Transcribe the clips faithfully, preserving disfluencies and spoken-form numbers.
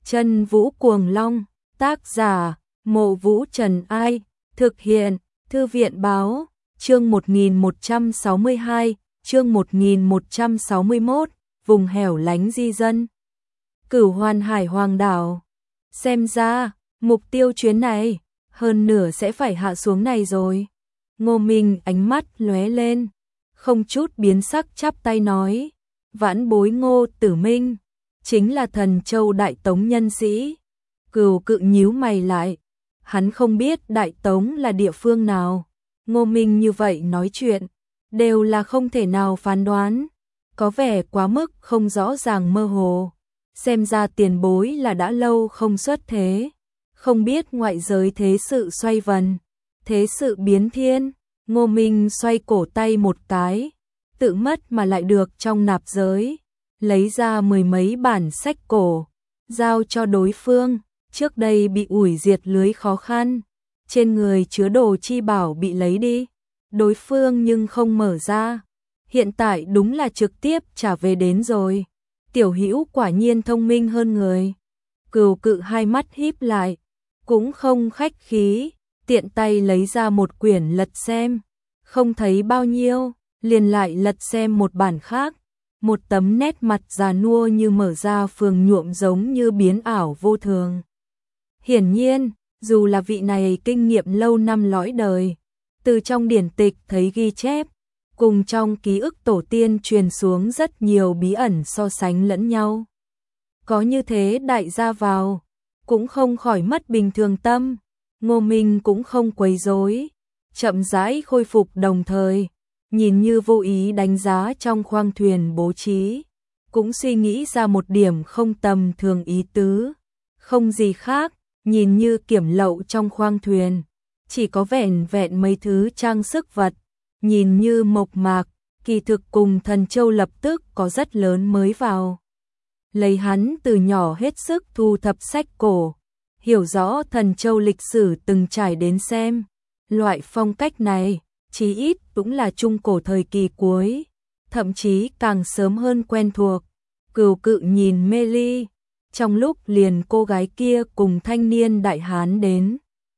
Chân Vũ Cuồng Long, tác giả, Mộ Vũ Trần Ai, thực hiện, Thư viện Báo, chương một nghìn một trăm sáu mươi hai, chương một nghìn một trăm sáu mươi mốt, vùng hẻo lánh di dân. Cửu Hoàn Hải Hoàng đảo. Xem ra, mục tiêu chuyến này, hơn nửa sẽ phải hạ xuống này rồi. Ngô Minh ánh mắt lóe lên, không chút biến sắc chắp tay nói, vãn bối Ngô Tử Minh, chính là Thần Châu Đại Tống nhân sĩ. Cửu Cự nhíu mày lại, hắn không biết Đại Tống là địa phương nào. Ngô Minh như vậy nói chuyện, đều là không thể nào phán đoán, có vẻ quá mức không rõ ràng mơ hồ. Xem ra tiền bối là đã lâu không xuất thế, không biết ngoại giới thế sự xoay vần, thế sự biến thiên. Ngô Minh xoay cổ tay một cái, tự mất mà lại được trong nạp giới, lấy ra mười mấy bản sách cổ, giao cho đối phương. Trước đây bị ủi diệt lưới khó khăn, trên người chứa đồ chi bảo bị lấy đi, đối phương nhưng không mở ra. Hiện tại đúng là trực tiếp trả về đến rồi. Tiểu Hữu quả nhiên thông minh hơn người. Cửu Cự hai mắt híp lại, cũng không khách khí, tiện tay lấy ra một quyển lật xem, không thấy bao nhiêu, liền lại lật xem một bản khác. Một tấm nét mặt già nua như mở ra phường nhuộm giống như biến ảo vô thường. Hiển nhiên, dù là vị này kinh nghiệm lâu năm lõi đời, từ trong điển tịch thấy ghi chép, cùng trong ký ức tổ tiên truyền xuống rất nhiều bí ẩn so sánh lẫn nhau. Có như thế đại gia vào, cũng không khỏi mất bình thường tâm. Ngô Minh cũng không quấy rối, chậm rãi khôi phục, đồng thời nhìn như vô ý đánh giá trong khoang thuyền bố trí, cũng suy nghĩ ra một điểm không tầm thường ý tứ. Không gì khác, nhìn như kiểm lậu trong khoang thuyền, chỉ có vẹn vẹn mấy thứ trang sức vật, nhìn như mộc mạc, kỳ thực cùng Thần Châu lập tức có rất lớn mới vào. Lấy hắn từ nhỏ hết sức thu thập sách cổ, hiểu rõ Thần Châu lịch sử từng trải đến xem, loại phong cách này, chí ít cũng là trung cổ thời kỳ cuối, thậm chí càng sớm hơn quen thuộc. Cửu Cự nhìn mê ly, trong lúc liền cô gái kia cùng thanh niên đại hán đến,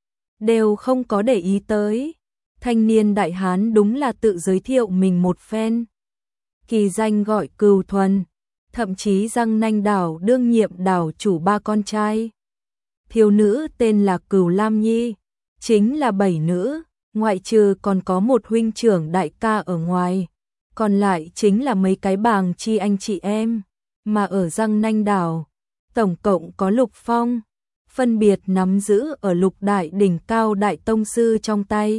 đều không có để ý tới. Thanh niên đại hán đúng là tự giới thiệu mình một phen, kỳ danh gọi Cửu Thuần, thậm chí Giang Nanh đảo đương nhiệm đảo chủ ba con trai. Thiếu nữ tên là Cửu Lam Nhi, chính là bảy nữ, ngoại trừ còn có một huynh trưởng đại ca ở ngoài, còn lại chính là mấy cái bàng chi anh chị em. Mà ở Giang Nanh đảo, tổng cộng có lục phong, phân biệt nắm giữ ở lục đại đỉnh cao đại tông sư trong tay.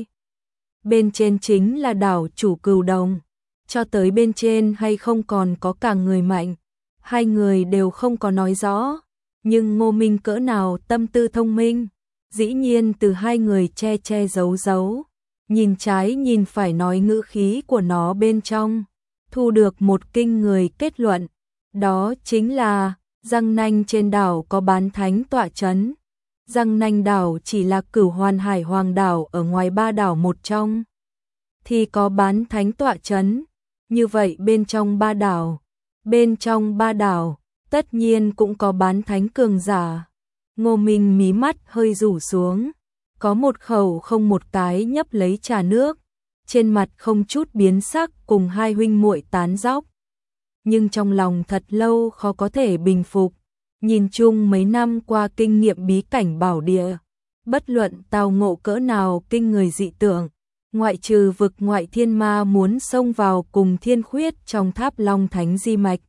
Bên trên chính là đảo chủ Cửu Đồng, cho tới bên trên hay không còn có cả người mạnh, hai người đều không có nói rõ. Nhưng Ngô Minh cỡ nào tâm tư thông minh, dĩ nhiên từ hai người che che giấu giấu, nhìn trái nhìn phải nói ngữ khí của nó bên trong, thu được một kinh người kết luận, đó chính là Giang Nanh trên đảo có bán thánh tọa chấn. Giang Nanh đảo chỉ là Cửu Hoàn Hải Hoàng đảo ở ngoài ba đảo một trong, thì có bán thánh tọa chấn. Như vậy bên trong ba đảo, bên trong ba đảo, tất nhiên cũng có bán thánh cường giả. Ngô Minh mí mắt hơi rủ xuống, có một khẩu không một cái nhấp lấy trà nước, trên mặt không chút biến sắc cùng hai huynh muội tán dóc. Nhưng trong lòng thật lâu khó có thể bình phục, nhìn chung mấy năm qua kinh nghiệm bí cảnh bảo địa, bất luận tao ngộ cỡ nào kinh người dị tượng, ngoại trừ vực ngoại thiên ma muốn xông vào cùng thiên khuyết trong tháp Long Thánh di mạch,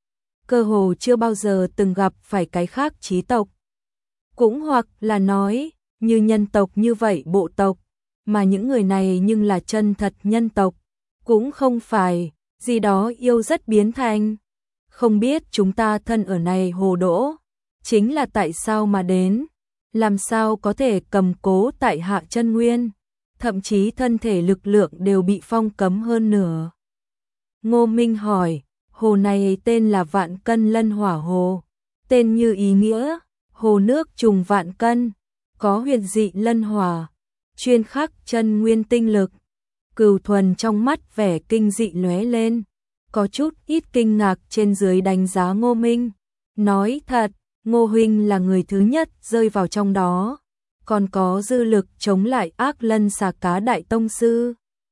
cơ hồ chưa bao giờ từng gặp phải cái khác chí tộc. Cũng hoặc là nói, như nhân tộc như vậy bộ tộc, mà những người này nhưng là chân thật nhân tộc, cũng không phải gì đó yêu rất biến thành. Không biết chúng ta thân ở này hồ đỗ, chính là tại sao mà đến, làm sao có thể cầm cố tại hạ chân nguyên, thậm chí thân thể lực lượng đều bị phong cấm hơn nửa. Ngô Minh hỏi, hồ này tên là Vạn Cân Lân Hỏa Hồ, tên như ý nghĩa, hồ nước trùng vạn cân, có huyền dị lân hỏa, chuyên khắc chân nguyên tinh lực. Cửu Thuần trong mắt vẻ kinh dị lóe lên, có chút ít kinh ngạc trên dưới đánh giá Ngô Minh. Nói thật, Ngô huynh là người thứ nhất rơi vào trong đó, còn có dư lực chống lại Ác Lân Xà Cá đại tông sư.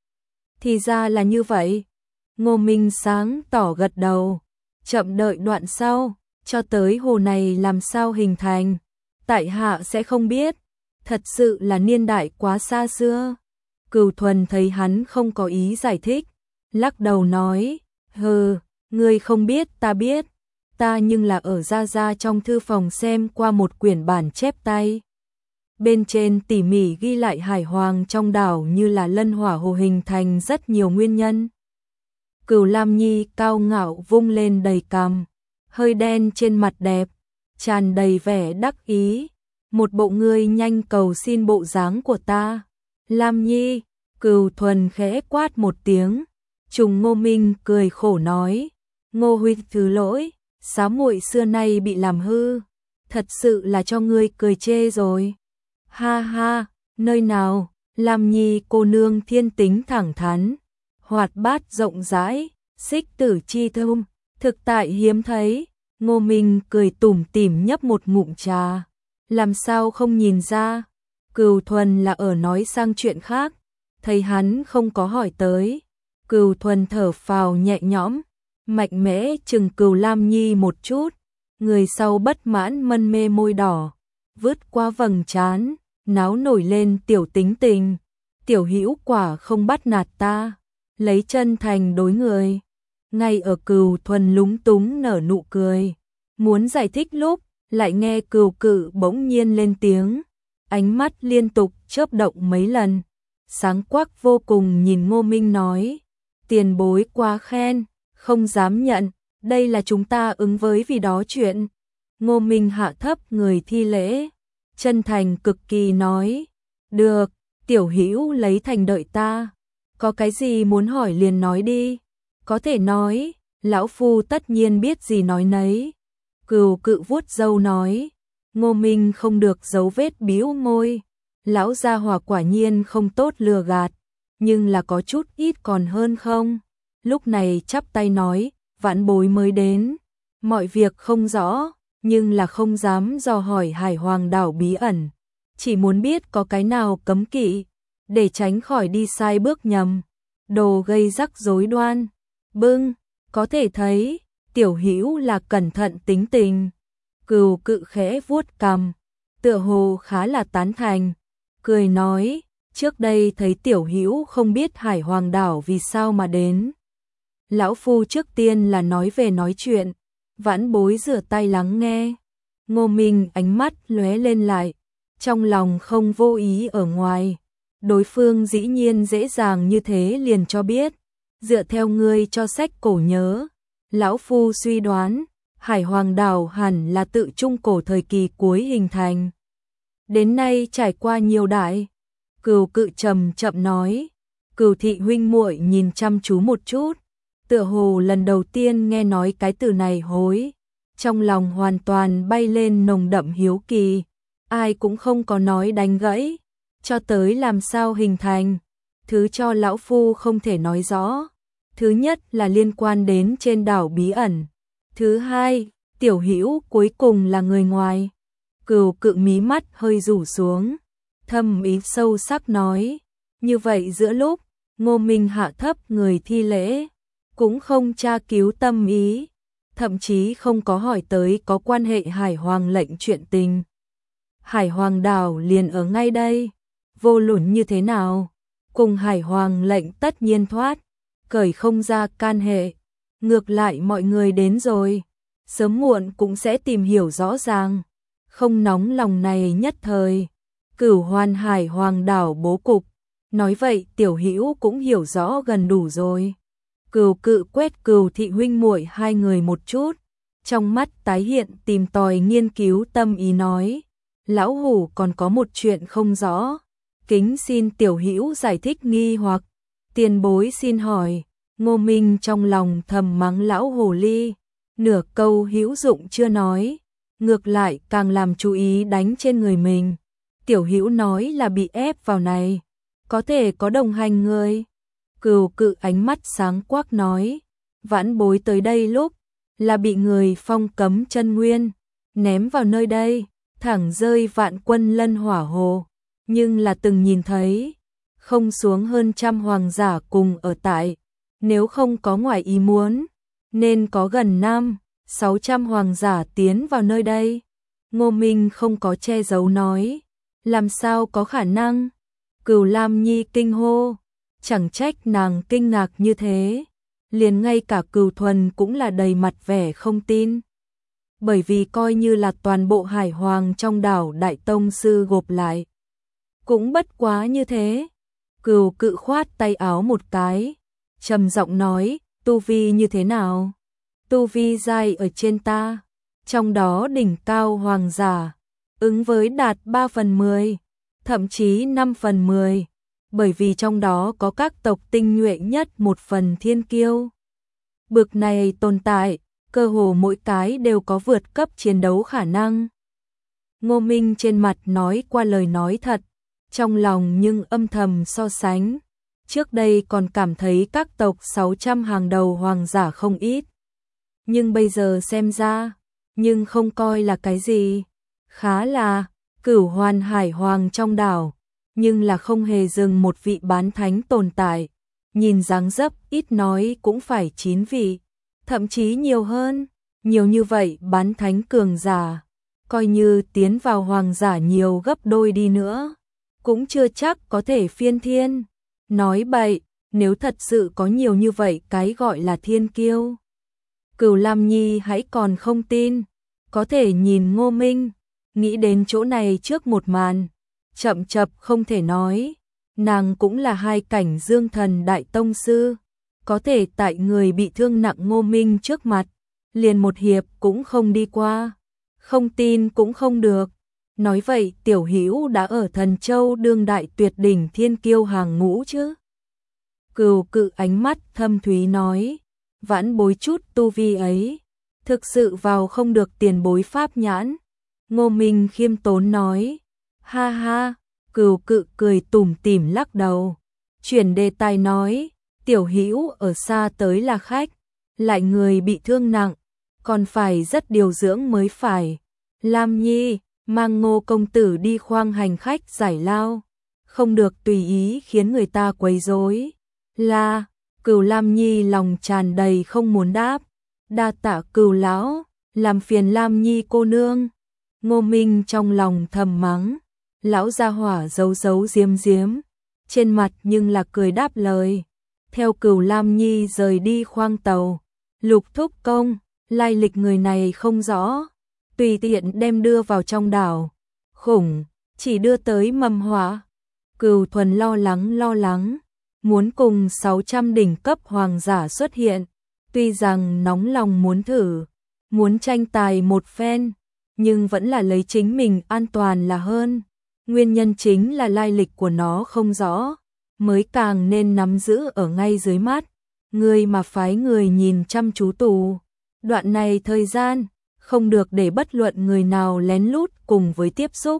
Thì ra là như vậy. Ngô Minh sáng tỏ gật đầu, chậm đợi đoạn sau, cho tới hồ này làm sao hình thành, tại hạ sẽ không biết, thật sự là niên đại quá xa xưa. Cửu Thuần thấy hắn không có ý giải thích, lắc đầu nói, hừ, ngươi không biết ta biết, ta nhưng là ở ra ra trong thư phòng xem qua một quyển bản chép tay. Bên trên tỉ mỉ ghi lại hải hoàng trong đảo như là lân hỏa hồ hình thành rất nhiều nguyên nhân. Cửu Lam Nhi cao ngạo vung lên đầy cằm, hơi đen trên mặt đẹp, tràn đầy vẻ đắc ý, một bộ ngươi nhanh cầu xin bộ dáng của ta. Lam Nhi, Cửu Thuần khẽ quát một tiếng, trùng Ngô Minh cười khổ nói, Ngô huynh thứ lỗi, xá muội xưa nay bị làm hư, thật sự là cho ngươi cười chê rồi. Ha ha, nơi nào, Lam Nhi cô nương thiên tính thẳng thắn, hoạt bát rộng rãi, xích tử chi thơm, thực tại hiếm thấy. Ngô Minh cười tủm tỉm nhấp một ngụm trà, làm sao không nhìn ra, Cửu Thuần là ở nói sang chuyện khác, thấy hắn không có hỏi tới, Cửu Thuần thở phào nhẹ nhõm, mạnh mẽ chừng Cửu Lam Nhi một chút, người sau bất mãn mân mê môi đỏ, vứt qua vầng trán, náo nổi lên tiểu tính tình, tiểu hữu quả không bắt nạt ta, lấy chân thành đối người. Ngay ở Cửu Thuần lúng túng nở nụ cười, muốn giải thích lúc, lại nghe Cửu Cự bỗng nhiên lên tiếng, ánh mắt liên tục chớp động mấy lần, sáng quắc vô cùng nhìn Ngô Minh nói, tiền bối quá khen, không dám nhận, đây là chúng ta ứng với vì đó chuyện. Ngô Minh hạ thấp người thi lễ, chân thành cực kỳ nói, được, tiểu hữu lấy thành đợi ta, có cái gì muốn hỏi liền nói đi, có thể nói, lão phu tất nhiên biết gì nói nấy. Cửu Cự vuốt râu nói, Ngô Minh không được giấu vết bĩu môi, lão gia hỏa quả nhiên không tốt lừa gạt, nhưng là có chút ít còn hơn không. Lúc này chắp tay nói, vãn bối mới đến, mọi việc không rõ, nhưng là không dám dò hỏi hải hoàng đảo bí ẩn, chỉ muốn biết có cái nào cấm kỵ, để tránh khỏi đi sai bước nhầm, đồ gây rắc rối đoan. Bưng, có thể thấy, tiểu hữu là cẩn thận tính tình. Cửu Cự khẽ vuốt cằm, tựa hồ khá là tán thành, cười nói, trước đây thấy tiểu hữu không biết hải hoàng đảo vì sao mà đến. Lão phu trước tiên là nói về nói chuyện, vãn bối rửa tay lắng nghe. Ngô Minh ánh mắt lóe lên lại, trong lòng không vô ý ở ngoài, đối phương dĩ nhiên dễ dàng như thế liền cho biết. Dựa theo ngươi cho sách cổ nhớ, lão phu suy đoán, hải hoàng đảo hẳn là tự trung cổ thời kỳ cuối hình thành. Đến nay trải qua nhiều đại. Cửu Cự trầm chậm nói, Cửu thị huynh muội nhìn chăm chú một chút, tựa hồ lần đầu tiên nghe nói cái từ này hối, trong lòng hoàn toàn bay lên nồng đậm hiếu kỳ, ai cũng không có nói đánh gãy, cho tới làm sao hình thành, thứ cho lão phu không thể nói rõ. Thứ nhất là liên quan đến trên đảo bí ẩn, thứ hai, tiểu hữu cuối cùng là người ngoài. Cửu Cự mí mắt hơi rủ xuống, thâm ý sâu sắc nói, như vậy giữa lúc, Ngô Minh hạ thấp người thi lễ, cũng không tra cứu tâm ý, thậm chí không có hỏi tới có quan hệ hải hoàng lệnh chuyện tình. Hải hoàng đảo liền ở ngay đây, vô luận như thế nào, cùng hải hoàng lệnh tất nhiên thoát, cởi không ra can hệ, ngược lại mọi người đến rồi, sớm muộn cũng sẽ tìm hiểu rõ ràng, không nóng lòng này nhất thời. Cửu Hoàn hải hoàng đảo bố cục, nói vậy tiểu hữu cũng hiểu rõ gần đủ rồi. Cửu Cự quét Cửu thị huynh muội hai người một chút, trong mắt tái hiện tìm tòi nghiên cứu tâm ý nói, lão hủ còn có một chuyện không rõ, kính xin tiểu hữu giải thích nghi hoặc. Tiền bối xin hỏi. Ngô Minh trong lòng thầm mắng lão hồ ly, nửa câu hữu dụng chưa nói, ngược lại càng làm chú ý đánh trên người mình. Tiểu hữu nói là bị ép vào này, có thể có đồng hành người. Cửu Cự ánh mắt sáng quắc nói, vãn bối tới đây lúc là bị người phong cấm chân nguyên, ném vào nơi đây, thẳng rơi vạn quân lân hỏa hồ, nhưng là từng nhìn thấy, không xuống hơn trăm hoàng giả cùng ở tại, nếu không có ngoài ý muốn, nên có gần năm, sáu trăm hoàng giả tiến vào nơi đây. Ngô Minh không có che giấu nói, làm sao có khả năng? Cửu Lam Nhi kinh hô, chẳng trách nàng kinh ngạc như thế, liền ngay cả Cửu Thuần cũng là đầy mặt vẻ không tin. Bởi vì coi như là toàn bộ hải hoàng trong đảo Đại Tông Sư gộp lại, cũng bất quá như thế. Cửu Cự khoát tay áo một cái, trầm giọng nói, tu vi như thế nào? Tu vi giai ở trên ta, trong đó đỉnh cao hoàng giả, ứng với đạt ba phần mười, thậm chí năm phần mười, bởi vì trong đó có các tộc tinh nhuệ nhất một phần thiên kiêu. Bực này tồn tại, cơ hồ mỗi cái đều có vượt cấp chiến đấu khả năng. Ngô Minh trên mặt nói qua lời nói thật, trong lòng nhưng âm thầm so sánh. Trước đây còn cảm thấy các tộc sáu trăm hàng đầu hoàng giả không ít. Nhưng bây giờ xem ra, nhưng không coi là cái gì. Khá là, Cửu Hoàn Hải Hoàng trong đảo, nhưng là không hề dừng một vị bán thánh tồn tại. Nhìn dáng dấp ít nói cũng phải chín vị, thậm chí nhiều hơn. Nhiều như vậy bán thánh cường giả, coi như tiến vào hoàng giả nhiều gấp đôi đi nữa, cũng chưa chắc có thể phiên thiên. Nói bậy, nếu thật sự có nhiều như vậy cái gọi là thiên kiêu, Cửu Lam Nhi hãy còn không tin. Có thể nhìn Ngô Minh, nghĩ đến chỗ này trước một màn, chậm chập không thể nói. Nàng cũng là hai cảnh dương thần đại tông sư, có thể tại người bị thương nặng Ngô Minh trước mặt, liền một hiệp cũng không đi qua. Không tin cũng không được. Nói vậy Tiểu Hữu đã ở Thần Châu đương đại tuyệt đỉnh thiên kiêu hàng ngũ chứ? Cửu Cự ánh mắt thâm thúy nói, vãn bối chút tu vi ấy, thực sự vào không được tiền bối pháp nhãn. Ngô Minh khiêm tốn nói, ha ha. Cửu Cự cười tủm tỉm lắc đầu, chuyển đề tài nói, Tiểu Hữu ở xa tới là khách, lại người bị thương nặng, còn phải rất điều dưỡng mới phải. Lam Nhi, mang Ngô công tử đi khoang hành khách giải lao, không được tùy ý khiến người ta quấy rối. Là, Cửu Lam Nhi lòng tràn đầy không muốn đáp, đa tạ Cửu lão, làm phiền Lam Nhi cô nương. Ngô Minh trong lòng thầm mắng, lão gia hỏa giấu giấu giếm giếm, trên mặt nhưng là cười đáp lời. Theo Cửu Lam Nhi rời đi khoang tàu, Lục Thúc Công, lai lịch người này không rõ, tùy tiện đem đưa vào trong đảo. Khủng, chỉ đưa tới mầm họa. Cửu Thuần lo lắng lo lắng, muốn cùng sáu trăm đỉnh cấp hoàng giả xuất hiện, tuy rằng nóng lòng muốn thử, muốn tranh tài một phen, nhưng vẫn là lấy chính mình an toàn là hơn. Nguyên nhân chính là lai lịch của nó không rõ, mới càng nên nắm giữ ở ngay dưới mắt, người mà phái người nhìn chăm chú tù. Đoạn này thời gian, không được để bất luận người nào lén lút cùng với tiếp xúc.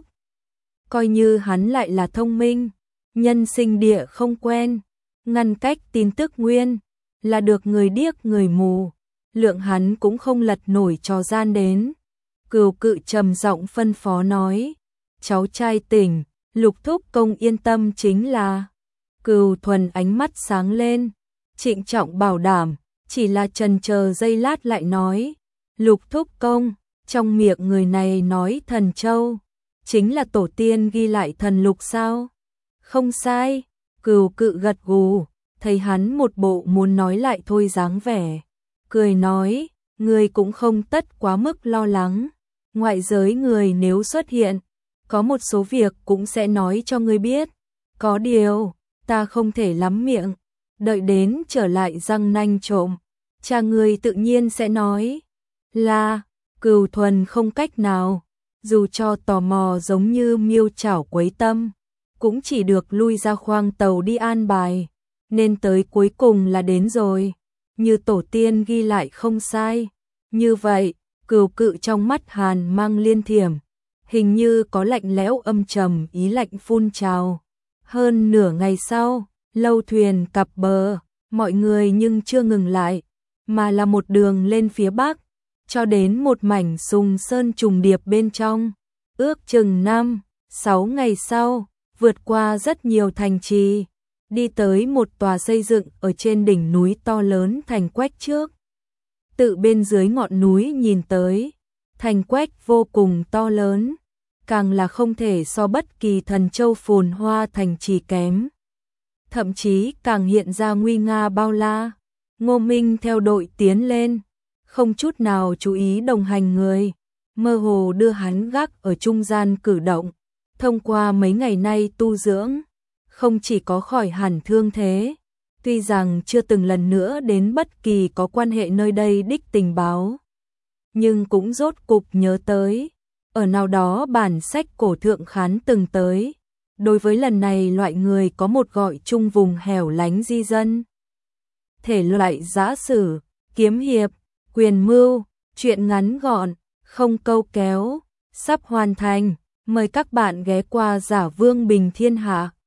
Coi như hắn lại là thông minh, nhân sinh địa không quen, ngăn cách tin tức nguyên, là được người điếc người mù, lượng hắn cũng không lật nổi trò gian đến. Cửu Cự trầm giọng phân phó nói, cháu trai tỉnh, Lục Thúc Công yên tâm chính là. Cửu Thuần ánh mắt sáng lên, trịnh trọng bảo đảm, chỉ là chần chờ giây lát lại nói, Lục Thúc Công, trong miệng người này nói Thần Châu, chính là tổ tiên ghi lại thần lục sao? Không sai. Cửu Cự gật gù, thấy hắn một bộ muốn nói lại thôi dáng vẻ, cười nói, người cũng không tất quá mức lo lắng, ngoại giới người nếu xuất hiện, có một số việc cũng sẽ nói cho ngươi biết, có điều, ta không thể lắm miệng, đợi đến trở lại răng nanh trộm, cha ngươi tự nhiên sẽ nói. Là, Cửu Thuần không cách nào, dù cho tò mò giống như miêu chảo quấy tâm, cũng chỉ được lui ra khoang tàu đi an bài, nên tới cuối cùng là đến rồi, như tổ tiên ghi lại không sai. Như vậy, Cửu Cự trong mắt hàn mang liên thiểm, hình như có lạnh lẽo âm trầm ý lạnh phun trào. Hơn nửa ngày sau, lâu thuyền cập bờ, mọi người nhưng chưa ngừng lại, mà là một đường lên phía bắc, cho đến một mảnh sùng sơn trùng điệp bên trong. Ước chừng năm, sáu ngày sau, vượt qua rất nhiều thành trì, đi tới một tòa xây dựng ở trên đỉnh núi to lớn thành quách trước. Tự bên dưới ngọn núi nhìn tới, thành quách vô cùng to lớn, càng là không thể so bất kỳ thần châu phồn hoa thành trì kém. Thậm chí càng hiện ra nguy nga bao la. Ngô Minh theo đội tiến lên, không chút nào chú ý đồng hành người, mơ hồ đưa hắn gác ở trung gian cử động. Thông qua mấy ngày nay tu dưỡng, không chỉ có khỏi hẳn thương thế, tuy rằng chưa từng lần nữa đến bất kỳ có quan hệ nơi đây đích tình báo, nhưng cũng rốt cục nhớ tới, ở nào đó bản sách cổ thượng khán từng tới, đối với lần này loại người có một gọi chung vùng hẻo lánh di dân. Thể loại giã sử, kiếm hiệp, quyền mưu, truyện ngắn gọn, không câu kéo, sắp hoàn thành, mời các bạn ghé qua Giả Vương Bình Thiên Hạ.